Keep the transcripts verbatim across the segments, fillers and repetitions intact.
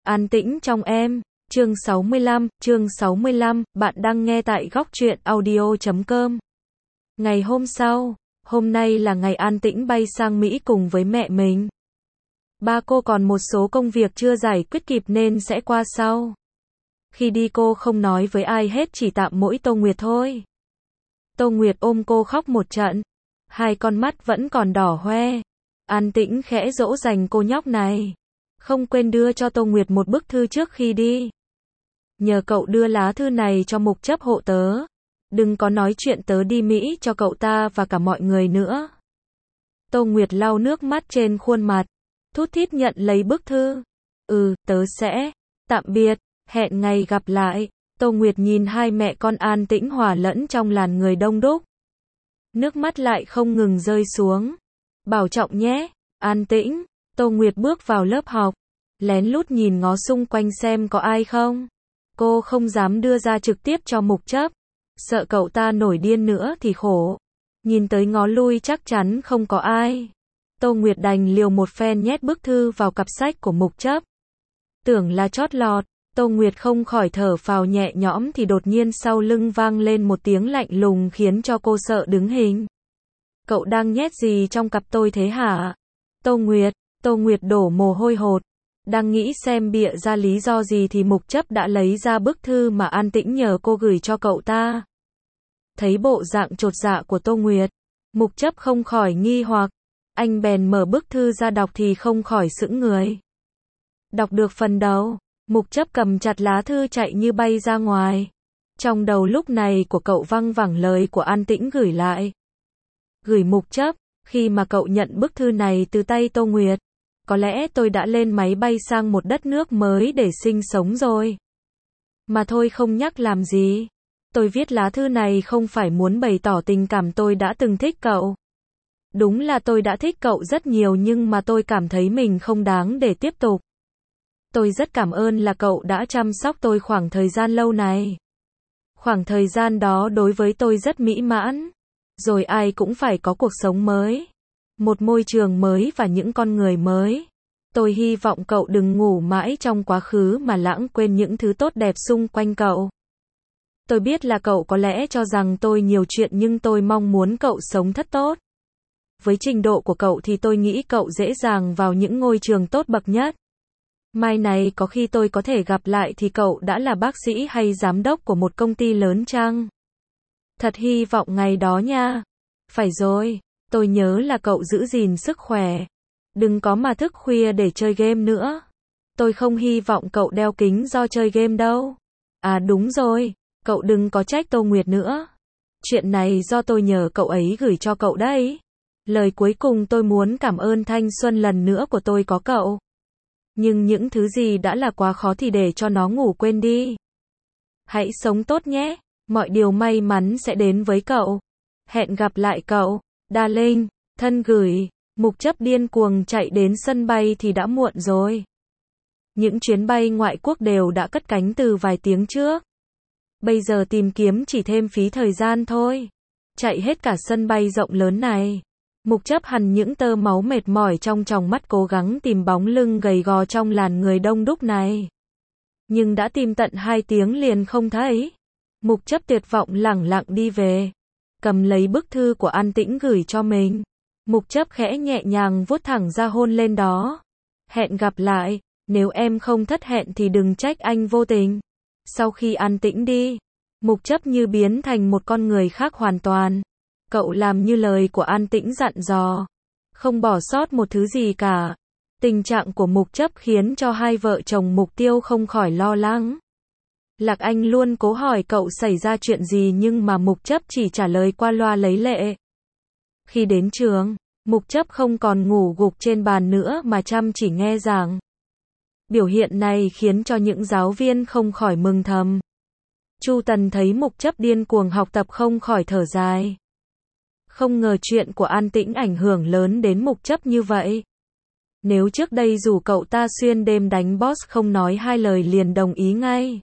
An tĩnh trong em, chương sáu mươi lăm, chương sáu mươi lăm, bạn đang nghe tại góc truyện audio chấm com. Ngày hôm sau, hôm nay là ngày An Tĩnh bay sang Mỹ cùng với mẹ mình. Ba cô còn một số công việc chưa giải quyết kịp nên sẽ qua sau. Khi đi cô không nói với ai hết, chỉ tạm mỗi Tô Nguyệt thôi. Tô Nguyệt ôm cô khóc một trận, hai con mắt vẫn còn đỏ hoe. An Tĩnh khẽ dỗ dành cô nhóc này, không quên đưa cho Tô Nguyệt một bức thư trước khi đi. Nhờ cậu đưa lá thư này cho Mục Chấp hộ tớ. Đừng có nói chuyện tớ đi Mỹ cho cậu ta và cả mọi người nữa. Tô Nguyệt lau nước mắt trên khuôn mặt, thút thít nhận lấy bức thư. Ừ, tớ sẽ. Tạm biệt, hẹn ngày gặp lại. Tô Nguyệt nhìn hai mẹ con An Tĩnh hòa lẫn trong làn người đông đúc. Nước mắt lại không ngừng rơi xuống. Bảo trọng nhé, An Tĩnh. Tô Nguyệt bước vào lớp học, lén lút nhìn ngó xung quanh xem có ai không. Cô không dám đưa ra trực tiếp cho Mục Chấp, sợ cậu ta nổi điên nữa thì khổ. Nhìn tới ngó lui chắc chắn không có ai. Tô Nguyệt đành liều một phen nhét bức thư vào cặp sách của Mục Chấp. Tưởng là chót lọt, Tô Nguyệt không khỏi thở phào nhẹ nhõm thì đột nhiên sau lưng vang lên một tiếng lạnh lùng khiến cho cô sợ đứng hình. Cậu đang nhét gì trong cặp tôi thế hả? Tô Nguyệt, Tô Nguyệt đổ mồ hôi hột. Đang nghĩ xem bịa ra lý do gì thì Mục Chấp đã lấy ra bức thư mà An Tĩnh nhờ cô gửi cho cậu ta. Thấy bộ dạng chột dạ của Tô Nguyệt, Mục Chấp không khỏi nghi hoặc. Anh bèn mở bức thư ra đọc thì không khỏi sững người. Đọc được phần đầu, Mục Chấp cầm chặt lá thư chạy như bay ra ngoài. Trong đầu lúc này của cậu văng vẳng lời của An Tĩnh gửi lại. Gửi Mục Chấp, khi mà cậu nhận bức thư này từ tay Tô Nguyệt, có lẽ tôi đã lên máy bay sang một đất nước mới để sinh sống rồi. Mà thôi không nhắc làm gì. Tôi viết lá thư này không phải muốn bày tỏ tình cảm tôi đã từng thích cậu. Đúng là tôi đã thích cậu rất nhiều nhưng mà tôi cảm thấy mình không đáng để tiếp tục. Tôi rất cảm ơn là cậu đã chăm sóc tôi khoảng thời gian lâu này. Khoảng thời gian đó đối với tôi rất mỹ mãn. Rồi ai cũng phải có cuộc sống mới, một môi trường mới và những con người mới. Tôi hy vọng cậu đừng ngủ mãi trong quá khứ mà lãng quên những thứ tốt đẹp xung quanh cậu. Tôi biết là cậu có lẽ cho rằng tôi nhiều chuyện nhưng tôi mong muốn cậu sống thật tốt. Với trình độ của cậu thì tôi nghĩ cậu dễ dàng vào những ngôi trường tốt bậc nhất. Mai này có khi tôi có thể gặp lại thì cậu đã là bác sĩ hay giám đốc của một công ty lớn chăng? Thật hy vọng ngày đó nha. Phải rồi, tôi nhớ là cậu giữ gìn sức khỏe. Đừng có mà thức khuya để chơi game nữa. Tôi không hy vọng cậu đeo kính do chơi game đâu. À đúng rồi, cậu đừng có trách Tô Nguyệt nữa. Chuyện này do tôi nhờ cậu ấy gửi cho cậu đấy. Lời cuối cùng tôi muốn cảm ơn thanh xuân lần nữa của tôi có cậu. Nhưng những thứ gì đã là quá khó thì để cho nó ngủ quên đi. Hãy sống tốt nhé. Mọi điều may mắn sẽ đến với cậu. Hẹn gặp lại cậu, darling. Thân gửi. Mục Chấp điên cuồng chạy đến sân bay thì đã muộn rồi. Những chuyến bay ngoại quốc đều đã cất cánh từ vài tiếng trước. Bây giờ tìm kiếm chỉ thêm phí thời gian thôi. Chạy hết cả sân bay rộng lớn này. Mục Chấp hằn những tơ máu mệt mỏi trong tròng mắt cố gắng tìm bóng lưng gầy gò trong làn người đông đúc này. Nhưng đã tìm tận hai tiếng liền không thấy. Mục Chấp tuyệt vọng lẳng lặng đi về. Cầm lấy bức thư của An Tĩnh gửi cho mình. Mục Chấp khẽ nhẹ nhàng vuốt thẳng ra hôn lên đó. Hẹn gặp lại, nếu em không thất hẹn thì đừng trách anh vô tình. Sau khi An Tĩnh đi, Mục Chấp như biến thành một con người khác hoàn toàn. Cậu làm như lời của An Tĩnh dặn dò. Không bỏ sót một thứ gì cả. Tình trạng của Mục Chấp khiến cho hai vợ chồng Mục Tiêu không khỏi lo lắng. Lạc Anh luôn cố hỏi cậu xảy ra chuyện gì nhưng mà Mục Chấp chỉ trả lời qua loa lấy lệ. Khi đến trường, Mục Chấp không còn ngủ gục trên bàn nữa mà chăm chỉ nghe giảng. Biểu hiện này khiến cho những giáo viên không khỏi mừng thầm. Chu Tần thấy Mục Chấp điên cuồng học tập không khỏi thở dài. Không ngờ chuyện của An Tĩnh ảnh hưởng lớn đến Mục Chấp như vậy. Nếu trước đây dù cậu ta xuyên đêm đánh boss không nói hai lời liền đồng ý ngay.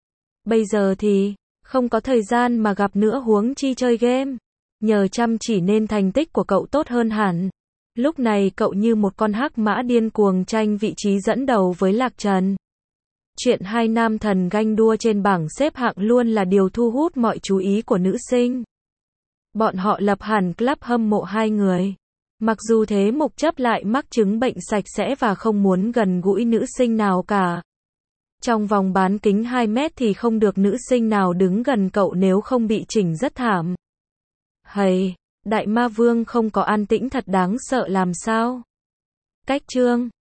Bây giờ thì, không có thời gian mà gặp nữa huống chi chơi game. Nhờ chăm chỉ nên thành tích của cậu tốt hơn hẳn. Lúc này cậu như một con hắc mã điên cuồng tranh vị trí dẫn đầu với Lạc Trần. Chuyện hai nam thần ganh đua trên bảng xếp hạng luôn là điều thu hút mọi chú ý của nữ sinh. Bọn họ lập hẳn club hâm mộ hai người. Mặc dù thế Mục Chấp lại mắc chứng bệnh sạch sẽ và không muốn gần gũi nữ sinh nào cả. Trong vòng bán kính hai mét thì không được nữ sinh nào đứng gần cậu nếu không bị chỉnh rất thảm. Hầy, Đại Ma Vương không có an tĩnh thật đáng sợ làm sao? Cách chương